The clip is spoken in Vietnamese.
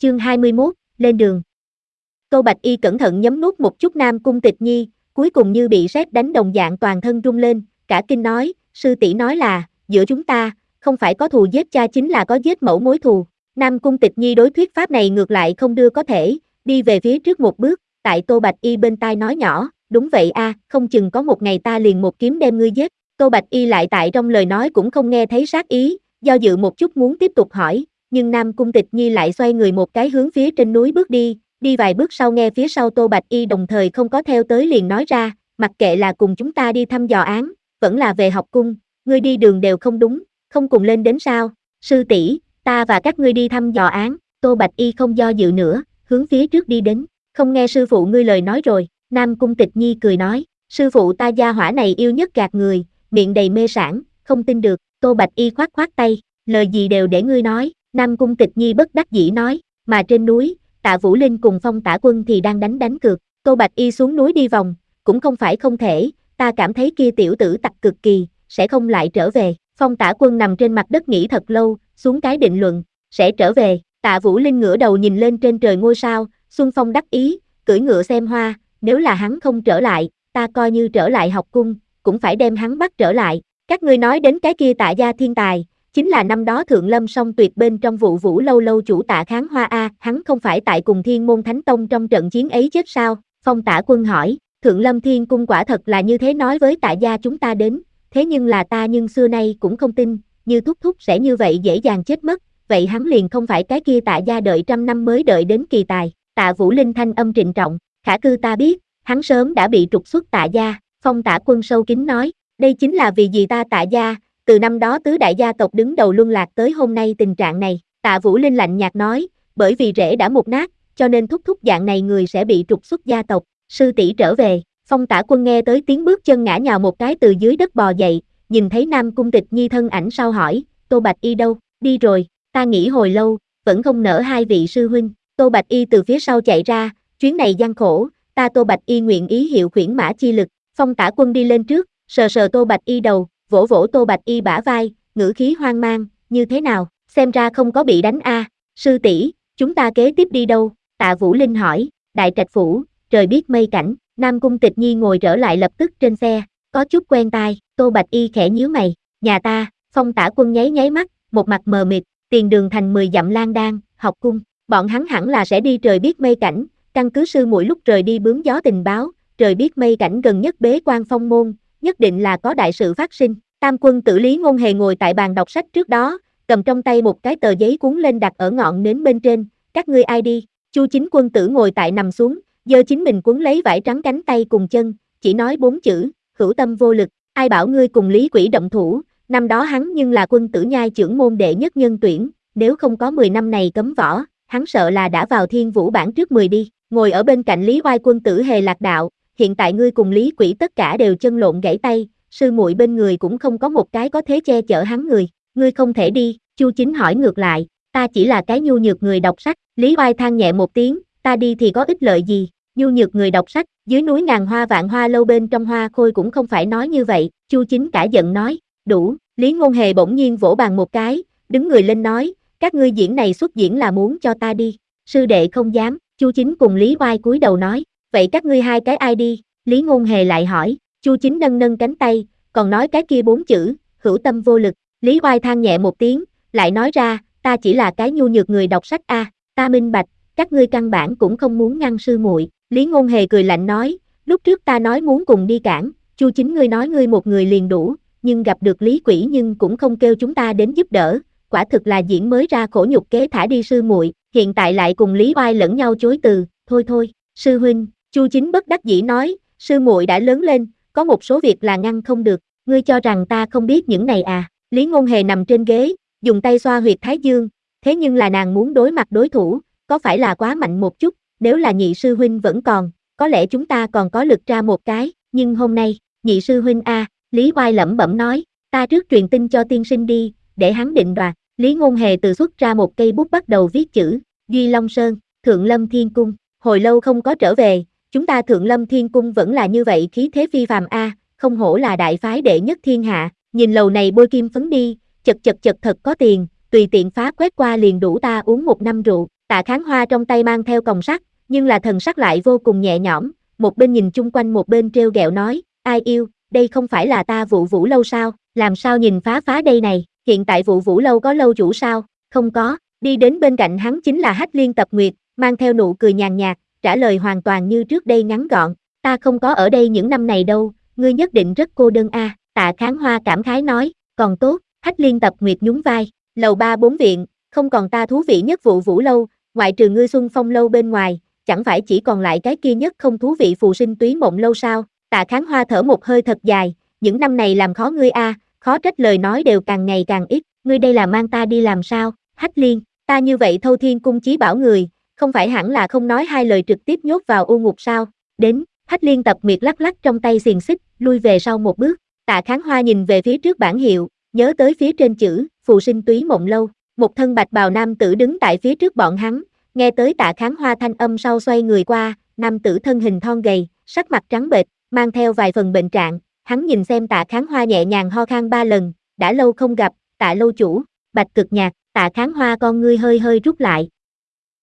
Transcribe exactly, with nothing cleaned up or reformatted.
Chương hai mươi mốt, lên đường. Tô Bạch Y cẩn thận nhấm nuốt một chút Nam Cung Tịch Nhi, cuối cùng như bị sét đánh đồng dạng toàn thân rung lên, cả kinh nói, sư tỷ nói là, giữa chúng ta, không phải có thù giết cha chính là có giết mẫu mối thù. Nam Cung Tịch Nhi đối thuyết pháp này ngược lại không đưa có thể, đi về phía trước một bước, tại Tô Bạch Y bên tai nói nhỏ, đúng vậy a, không chừng có một ngày ta liền một kiếm đem ngươi giết. Tô Bạch Y lại tại trong lời nói cũng không nghe thấy sát ý, do dự một chút muốn tiếp tục hỏi, nhưng Nam Cung Tịch Nhi lại xoay người một cái hướng phía trên núi bước đi, đi vài bước sau nghe phía sau Tô Bạch Y đồng thời không có theo tới liền nói ra, mặc kệ là cùng chúng ta đi thăm dò án, vẫn là về học cung, ngươi đi đường đều không đúng, không cùng lên đến sao, sư tỷ, ta và các ngươi đi thăm dò án. Tô Bạch Y không do dự nữa, hướng phía trước đi đến, không nghe sư phụ ngươi lời nói rồi. Nam Cung Tịch Nhi cười nói, sư phụ ta gia hỏa này yêu nhất gạt người, miệng đầy mê sảng, không tin được. Tô Bạch Y khoát khoát tay, lời gì đều để ngươi nói. Nam Cung Tịch Nhi bất đắc dĩ nói, mà trên núi, Tạ Vũ Linh cùng Phong Tả Quân thì đang đánh đánh cược. Tô Bạch Y xuống núi đi vòng, cũng không phải không thể, ta cảm thấy kia tiểu tử tặc cực kỳ, sẽ không lại trở về. Phong Tả Quân nằm trên mặt đất nghĩ thật lâu, xuống cái định luận, sẽ trở về. Tạ Vũ Linh ngửa đầu nhìn lên trên trời ngôi sao, Xuân Phong đắc ý, cưỡi ngựa xem hoa, nếu là hắn không trở lại, ta coi như trở lại học cung, cũng phải đem hắn bắt trở lại. Các ngươi nói đến cái kia Tạ gia thiên tài, chính là năm đó Thượng Lâm song tuyệt bên trong vụ Vũ Lâu lâu chủ Tạ Kháng Hoa a, hắn không phải tại cùng Thiên Môn Thánh Tông trong trận chiến ấy chết sao? Phong Tả Quân hỏi, Thượng Lâm Thiên Cung quả thật là như thế nói với Tạ gia chúng ta đến, thế nhưng là ta nhưng xưa nay cũng không tin, như thúc thúc sẽ như vậy dễ dàng chết mất, vậy hắn liền không phải cái kia Tạ gia đợi trăm năm mới đợi đến kỳ tài. Tạ Vũ Linh thanh âm trịnh trọng, khả cư ta biết, hắn sớm đã bị trục xuất Tạ gia. Phong Tả Quân sâu kín nói, đây chính là vì gì ta Tạ gia, từ năm đó tứ đại gia tộc đứng đầu luân lạc tới hôm nay tình trạng này. Tạ Vũ Linh lạnh nhạt nói, bởi vì rễ đã mục nát, cho nên thúc thúc dạng này người sẽ bị trục xuất gia tộc. Sư tỷ trở về. Phong Tả Quân nghe tới tiếng bước chân ngã nhào một cái từ dưới đất bò dậy, nhìn thấy Nam Cung Tịch Nhi thân ảnh sau hỏi, Tô Bạch Y đâu? Đi rồi, ta nghĩ hồi lâu, vẫn không nỡ hai vị sư huynh. Tô Bạch Y từ phía sau chạy ra, chuyến này gian khổ, ta Tô Bạch Y nguyện ý hiệu khuyển mã chi lực. Phong Tả Quân đi lên trước, sờ sờ Tô Bạch Y đầu, vỗ vỗ Tô Bạch Y bả vai, ngữ khí hoang mang, như thế nào, xem ra không có bị đánh a. À. Sư tỷ, chúng ta kế tiếp đi đâu? Tạ Vũ Linh hỏi. Đại Trạch Phủ, trời biết mây cảnh. Nam Cung Tịch Nhi ngồi trở lại lập tức trên xe, có chút quen tai. Tô Bạch Y khẽ nhíu mày, nhà ta. Phong Tả Quân nháy nháy mắt, một mặt mờ mịt, tiền đường thành mười dặm lan đan, học cung, bọn hắn hẳn là sẽ đi trời biết mây cảnh, căn cứ sư muội lúc rời đi bướm gió tình báo, trời biết mây cảnh gần nhất bế quan phong môn, nhất định là có đại sự phát sinh. Tam quân tử Lý Ngôn Hề ngồi tại bàn đọc sách trước đó, cầm trong tay một cái tờ giấy cuốn lên đặt ở ngọn nến bên trên, các ngươi ai đi? Chu Chính quân tử ngồi tại nằm xuống, giơ chính mình cuốn lấy vải trắng cánh tay cùng chân, chỉ nói bốn chữ, hữu tâm vô lực, ai bảo ngươi cùng Lý Quỷ động thủ, năm đó hắn nhưng là quân tử nhai trưởng môn đệ nhất nhân tuyển, nếu không có mười năm này cấm võ, hắn sợ là đã vào thiên vũ bảng trước mười đi. Ngồi ở bên cạnh Lý Oai quân tử Hề lạc đạo, hiện tại ngươi cùng Lý Quỷ tất cả đều chân lộn gãy tay, sư muội bên người cũng không có một cái có thế che chở hắn người, ngươi không thể đi. Chu Chính hỏi ngược lại, ta chỉ là cái nhu nhược người đọc sách. Lý Oai than nhẹ một tiếng, ta đi thì có ích lợi gì, nhu nhược người đọc sách, dưới núi ngàn hoa vạn hoa lâu bên trong hoa khôi cũng không phải nói như vậy. Chu Chính cả giận nói, đủ. Lý Ngôn Hề bỗng nhiên vỗ bàn một cái, đứng người lên nói, các ngươi diễn này xuất diễn là muốn cho ta đi. Sư đệ không dám. Chu Chính cùng Lý Oai cúi đầu nói, vậy các ngươi hai cái ai đi? Lý Ngôn Hề lại hỏi. Chu Chính nâng nâng cánh tay, còn nói cái kia bốn chữ, hữu tâm vô lực. Lý Oai than nhẹ một tiếng, lại nói ra, ta chỉ là cái nhu nhược người đọc sách a, à, ta minh bạch, các ngươi căn bản cũng không muốn ngăn sư muội. Lý Ngôn Hề cười lạnh nói, lúc trước ta nói muốn cùng đi cản, Chu Chính ngươi nói ngươi một người liền đủ, nhưng gặp được Lý Quỷ nhưng cũng không kêu chúng ta đến giúp đỡ, quả thực là diễn mới ra khổ nhục kế thả đi sư muội, hiện tại lại cùng Lý Oai lẫn nhau chối từ, thôi thôi, sư huynh. Chu Chính bất đắc dĩ nói, sư muội đã lớn lên, có một số việc là ngăn không được, ngươi cho rằng ta không biết những này à? Lý Ngôn Hề nằm trên ghế, dùng tay xoa huyệt thái dương, thế nhưng là nàng muốn đối mặt đối thủ, có phải là quá mạnh một chút, nếu là nhị sư huynh vẫn còn, có lẽ chúng ta còn có lực ra một cái, nhưng hôm nay, nhị sư huynh a, à, Lý Oai lẩm bẩm nói, ta trước truyền tin cho tiên sinh đi, để hắn định đoạt. Lý Ngôn Hề từ xuất ra một cây bút bắt đầu viết chữ, Duy Long Sơn, Thượng Lâm Thiên Cung, hồi lâu không có trở về, chúng ta Thượng Lâm Thiên Cung vẫn là như vậy khí thế phi phàm a, à, không hổ là đại phái đệ nhất thiên hạ, nhìn lầu này bôi kim phấn đi, chật chật chật thật có tiền, tùy tiện phá quét qua liền đủ ta uống một năm rượu. Tạ Kháng Hoa trong tay mang theo còng sắt, nhưng là thần sắc lại vô cùng nhẹ nhõm, một bên nhìn chung quanh một bên trêu ghẹo nói, ai yêu, đây không phải là ta Vụ Vũ lâu sao, làm sao nhìn phá phá đây này, hiện tại Vụ Vũ lâu có lâu chủ sao, không có, đi đến bên cạnh hắn chính là Hách Liên Tập Nguyệt, mang theo nụ cười nhàn nhạt, trả lời hoàn toàn như trước đây ngắn gọn, ta không có ở đây những năm này đâu, ngươi nhất định rất cô đơn a. À. Tạ Kháng Hoa cảm khái nói, còn tốt, Hách Liên Tập Nguyệt nhún vai, lầu ba bốn viện, không còn ta thú vị nhất Vụ Vũ lâu, ngoại trừ ngươi Xuân Phong lâu bên ngoài, chẳng phải chỉ còn lại cái kia nhất không thú vị Phù Sinh Túy Mộng lâu sao? Tạ Kháng Hoa thở một hơi thật dài, những năm này làm khó ngươi a, à, khó trách lời nói đều càng ngày càng ít, ngươi đây là mang ta đi làm sao? Hách Liên, ta như vậy Thâu Thiên cung chí bảo người, không phải hẳn là không nói hai lời trực tiếp nhốt vào u ngục sao? Đến, Hách Liên Tập Nguyệt lắc lắc trong tay xiềng xích, lui về sau một bước. Tạ Kháng Hoa nhìn về phía trước bảng hiệu, nhớ tới phía trên chữ Phù Sinh Túy Mộng lâu, một thân bạch bào nam tử đứng tại phía trước bọn hắn, nghe tới Tạ Kháng Hoa thanh âm sau xoay người qua, nam tử thân hình thon gầy, sắc mặt trắng bệch, mang theo vài phần bệnh trạng, hắn nhìn xem Tạ Kháng Hoa nhẹ nhàng ho khan ba lần, đã lâu không gặp, Tạ lâu chủ, Bạch Cực Nhạc, Tạ Kháng Hoa con ngươi hơi hơi rút lại,